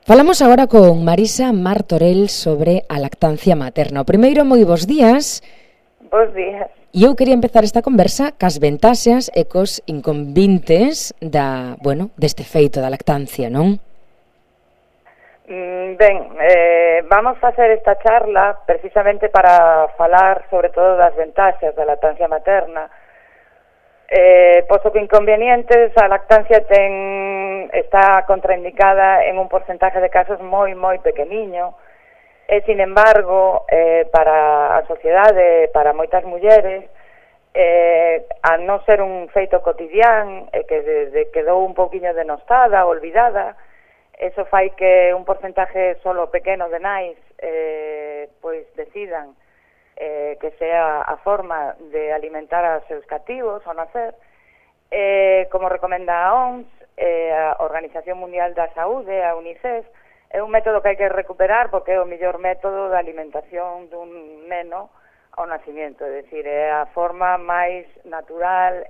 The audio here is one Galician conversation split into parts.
Falamos agora con Marisa Martorell sobre a lactancia materna. O primeiro, moi bons días. Bos días. E eu quería empezar esta conversa cas ventaxas e cos inconvenientes deste feito da lactancia, non? Vamos facer esta charla precisamente para falar sobre todo das ventaxas da lactancia materna. Posto que inconvenientes, a lactancia está contraindicada en un porcentaje de casos moi pequeniño, e, sin embargo, para a sociedade, para moitas mulleres, a non ser un feito cotidián, que quedou un pouquiño denostada, olvidada, eso fai que un porcentaje solo pequeno de nais pois decidan que sea a forma de alimentar a seus cativos ao nacer, como recomenda a OMS, a Organización Mundial da Saúde, a UNICEF. É un método que hai que recuperar porque é o mellor método de alimentación dun neno ao nacimiento, é dicir, é a forma máis natural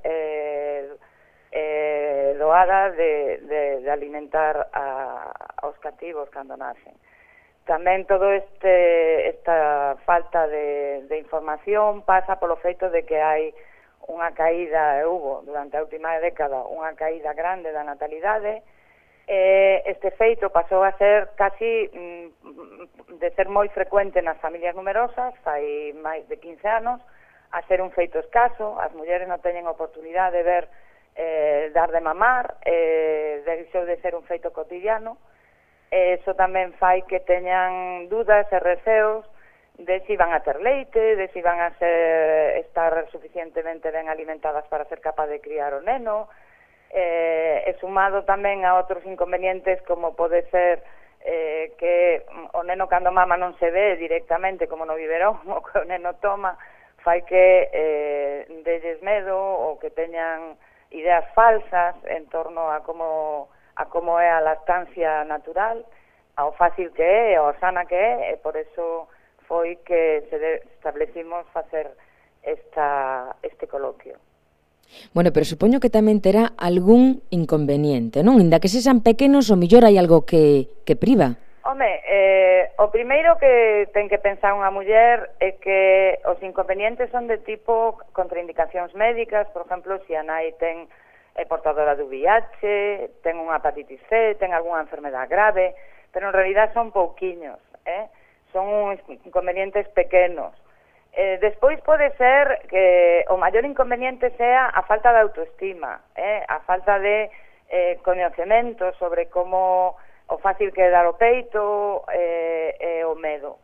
doada de alimentar aos cativos cando nacen. Tamén todo esta falta de información pasa polo feito de que hai unha caída, hubo durante a última década unha caída grande da natalidade. Este feito pasou a ser casi de ser moi frecuente nas familias numerosas, fai máis de 15 anos, a ser un feito escaso. As mulleres non teñen oportunidade de ver dar de mamar, deixou de ser un feito cotidiano. Eso tamén fai que teñan dúdas e receos de si van a ter leite, de si van a estar suficientemente ben alimentadas para ser capaz de criar o neno, e sumado tamén a outros inconvenientes como pode ser que o neno cando mama non se ve directamente como no biberón, o que o neno toma fai que delles medo ou que teñan ideas falsas en torno a como é a lactancia natural, ao fácil que é, ao sana que é, e por eso foi que establecimos facer este coloquio. Bueno, pero supoño que tamén terá algún inconveniente, non? Inda que sexan pequenos, o mellor hai algo que priva. Home, o primeiro que ten que pensar unha muller é que os inconvenientes son de tipo contraindicacións médicas, por exemplo, se a nai é portadora do VIH, ten unha hepatitis C, ten algunha enfermedade grave, pero en realidad son pouquiños, son uns inconvenientes pequenos. Despois pode ser que o maior inconveniente sea a falta de autoestima, a falta de coñecemento sobre como o fácil que é dar o peito, e o medo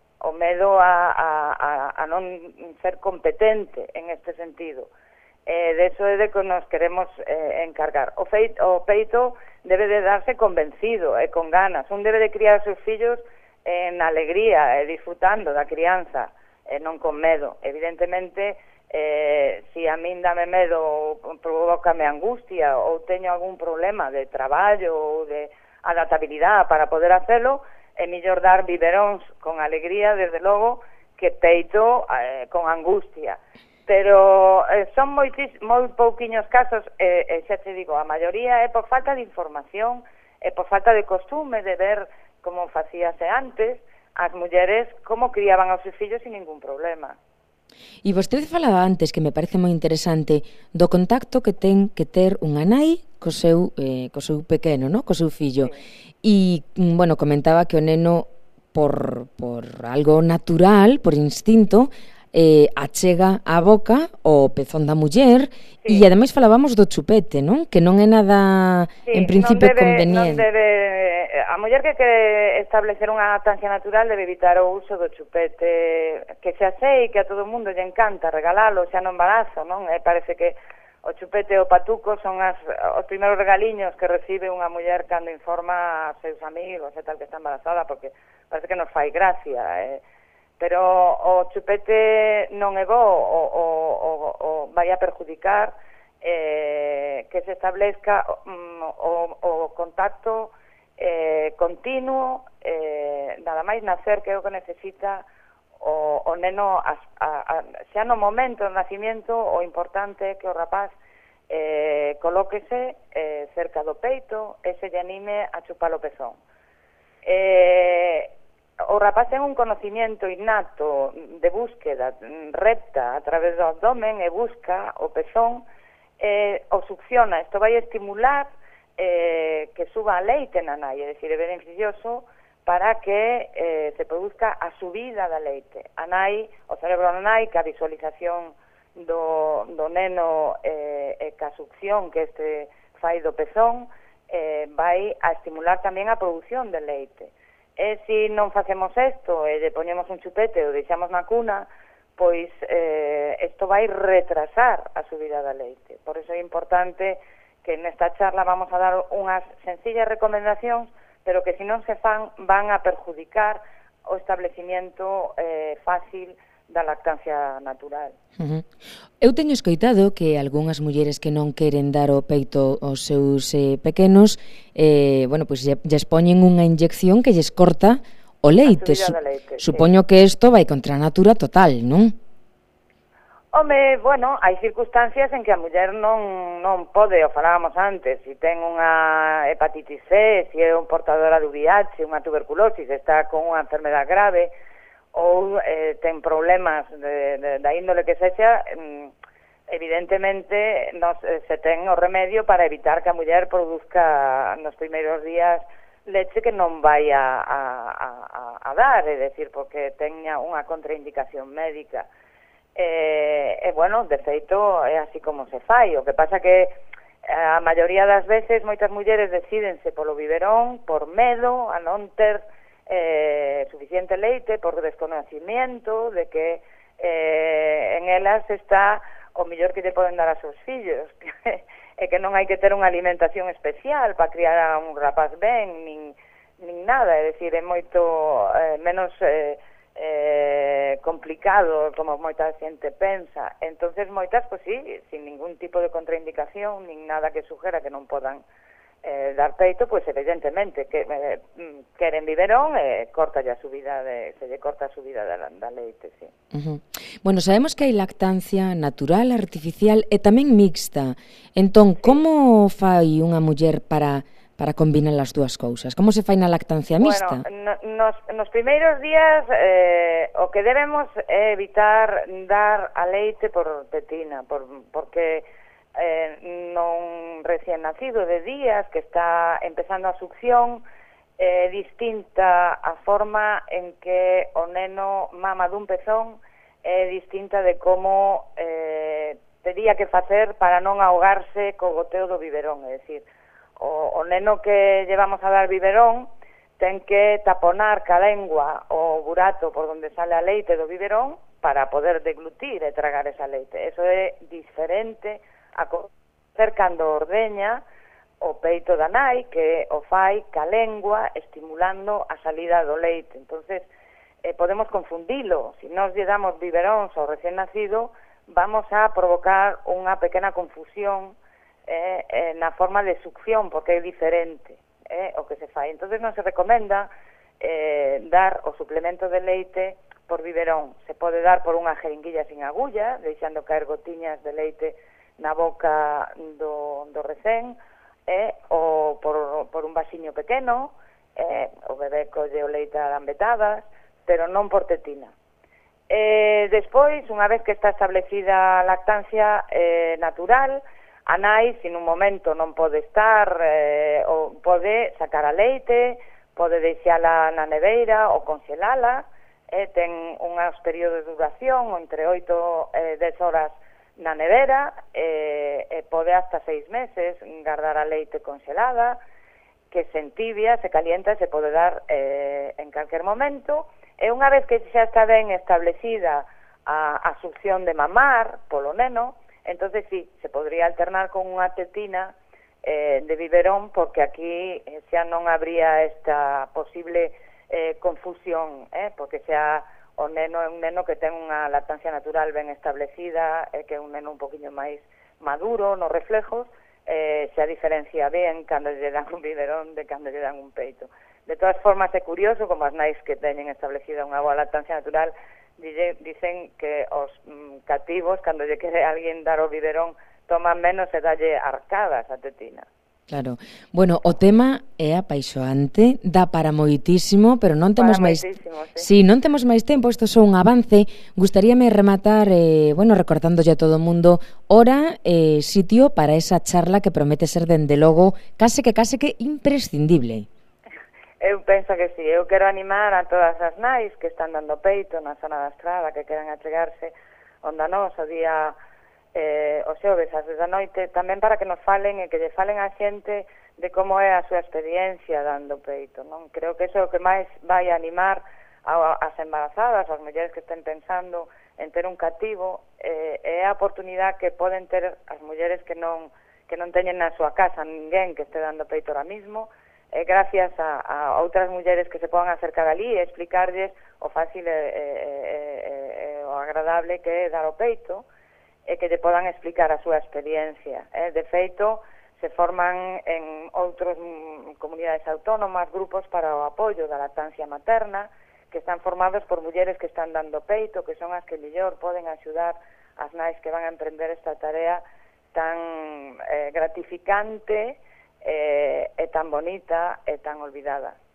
a non ser competente en este sentido. De eso é de que nos queremos encargar. O peito debe de darse convencido e con ganas. Un debe de criar os seus fillos en alegría e disfrutando da crianza, e non con medo. Evidentemente, se a min dame medo, provócame angustia ou teño algún problema de traballo ou de adaptabilidade para poder hacelo, é mellor dar biberóns con alegría, desde logo, que peito con angustia. Pero son moi pouquiños casos, xa te digo, a maioría é por falta de información, é por falta de costume de ver como facíase antes as mulleres como criaban aos seus fillos sin ningún problema. E vostede falaba antes, que me parece moi interesante, do contacto que ten que ter unha nai co seu pequeno, no? Co seu fillo. E, bueno, comentaba que o neno, por algo natural, por instinto, achega a boca o pezón da muller, e ademais falábamos do chupete, non? Que non é nada, en principio, conveniente. A muller que quere establecer unha lactancia natural debe evitar o uso do chupete, que xa sei que a todo o mundo lle encanta regalalo xa no embarazo, non? Parece que o chupete e o patuco son os primeiros regaliños que recibe unha muller cando informa a seus amigos e tal que está embarazada, porque parece que nos fai gracia, pero o chupete non é bo, o vai a perjudicar que se establezca o contacto continuo, nada máis nacer, que é o que necesita o neno xa no momento do nacimiento. O importante é que o rapaz colóquese cerca do peito e se lle anime a chupar o pezón. O rapaz ten un conocimiento innato de búsqueda, repta a través do abdomen e busca o pezón, o succiona. Isto vai estimular que suba a leite na nai, é dicir, é beneficioso para que se produzca a subida da leite. A nai, o cerebro da nai, que a visualización do neno e ca succión que este fai do pezón, vai a estimular tamén a produción de leite. E se non facemos isto e lle poñemos un chupete ou deixamos na cuna, pois isto vai retrasar a subida da leite. Por iso é importante que nesta charla vamos a dar unhas sencillas recomendacións, pero que se non se fan van a perjudicar o establecimiento fácil da lactancia natural. Eu teño escoitado que algunhas mulleres que non queren dar o peito aos seus pequenos, pois lles poñen unha inyección que lles corta o leite. Supoño que isto vai contra a natura total, non? Home, bueno, hai circunstancias en que a muller non pode, o falábamos antes, se ten unha hepatitis C, se é un portadora de VIH, unha tuberculosis, está con unha enfermedade grave, ou ten problemas da índole que sexa, evidentemente se ten o remedio para evitar que a muller produzca nos primeiros días leche que non vai a dar, é dicir, porque teña unha contraindicación médica. Bueno, de feito é así como se fai. O que pasa que a maioría das veces moitas mulleres decídense polo biberón por medo a non ter suficiente leite, por desconocimiento de que en elas está o mellor que lle poden dar a seus fillos, e que non hai que ter unha alimentación especial para criar a un rapaz ben, nin nada, é dicir, é moito menos complicado como moita xente pensa. Entonces moitas, pois sí, sin ningún tipo de contraindicación, nin nada que suxera que non podan dar peito, pois evidentemente que queren biberón e se lle corta a subida da leite, sí. Bueno, sabemos que hai lactancia natural, artificial e tamén mixta. Entón, como fai unha muller para combinar as dúas cousas? Como se fai na lactancia mixta? Bueno, nos primeiros días o que debemos é evitar dar a leite por tetina, porque non recién nacido de días que está empezando a succión, distinta a forma en que o neno mama dun pezón, é distinta de como tería que facer para non ahogarse co goteo do biberón, é dicir, o neno que llevamos a dar biberón ten que taponar ca lengua o burato por donde sale a leite do biberón para poder deglutir e tragar esa leite. Eso é diferente a cocer cando ordeña o peito da nai, que o fai ca lengua estimulando a salida do leite. Entonces, podemos confundilo. Se nós lle damos biberóns ao recién nacido, vamos a provocar unha pequena confusión na forma de succión, porque é diferente o que se fai. Entonces non se recomenda dar o suplemento de leite por biberón. Se pode dar por unha jeringuilla sin agulla, deixando caer gotiñas de leite na boca do recén, ou por un vasiño pequeno, o bebé colle o leite a lambetadas, pero non por tetina. Despois, unha vez que está establecida a lactancia natural, a nai, se nun momento non pode estar, ou pode sacar a leite, pode deixala na neveira ou conxelala, ten unhos períodos de duración entre 8 e 10 horas na nevera, pode hasta 6 meses guardar a leite conxelada, que se entibia, se calienta e se pode dar en calquer momento. E unha vez que xa está ben establecida a succión de mamar polo neno, entonces sí, se podría alternar con unha tetina de biberón, porque aquí xa non habría esta posible confusión, porque xa o neno é un neno que ten unha lactancia natural ben establecida, que é un neno un poquinho máis maduro nos reflejos, xa diferencia ben cando lle dan un biberón de cando lle dan un peito. De todas formas, é curioso como as nais que teñen establecida unha boa lactancia natural dicen que os cativos, cando lle quere alguén dar o biberón, toman menos e dalle arcadas a tetina. Claro. Bueno, o tema é apaixoante, dá para moitísimo, pero non temos máis... Si, non temos máis tempo, isto é un avance. Gustaríame rematar, recordándolle a todo o mundo, hora e sitio para esa charla que promete ser, dende logo, case que imprescindible. Eu penso que sí, eu quero animar a todas as nais que están dando peito na zona da Estrada, que queran achegarse onda nós o día o xoves ás 10 da noite, tamén para que nos falen e que lle falen a xente de como é a súa experiencia dando peito, non? Creo que iso é o que máis vai animar as embarazadas, as mulleres que estén pensando en ter un cativo, é a oportunidade que poden ter as mulleres que non teñen na súa casa ninguén que este dando peito ahora mismo, gracias a outras mulleres que se podan acercar ali e explicarlles o fácil e o agradable que é dar o peito, e que lle podan explicar a súa experiencia. De feito, se forman en outras comunidades autónomas grupos para o apoio da lactancia materna, que están formados por mulleres que están dando peito, que son as que mellor poden axudar as nais que van a emprender esta tarea tan gratificante e tan bonita e tan olvidada.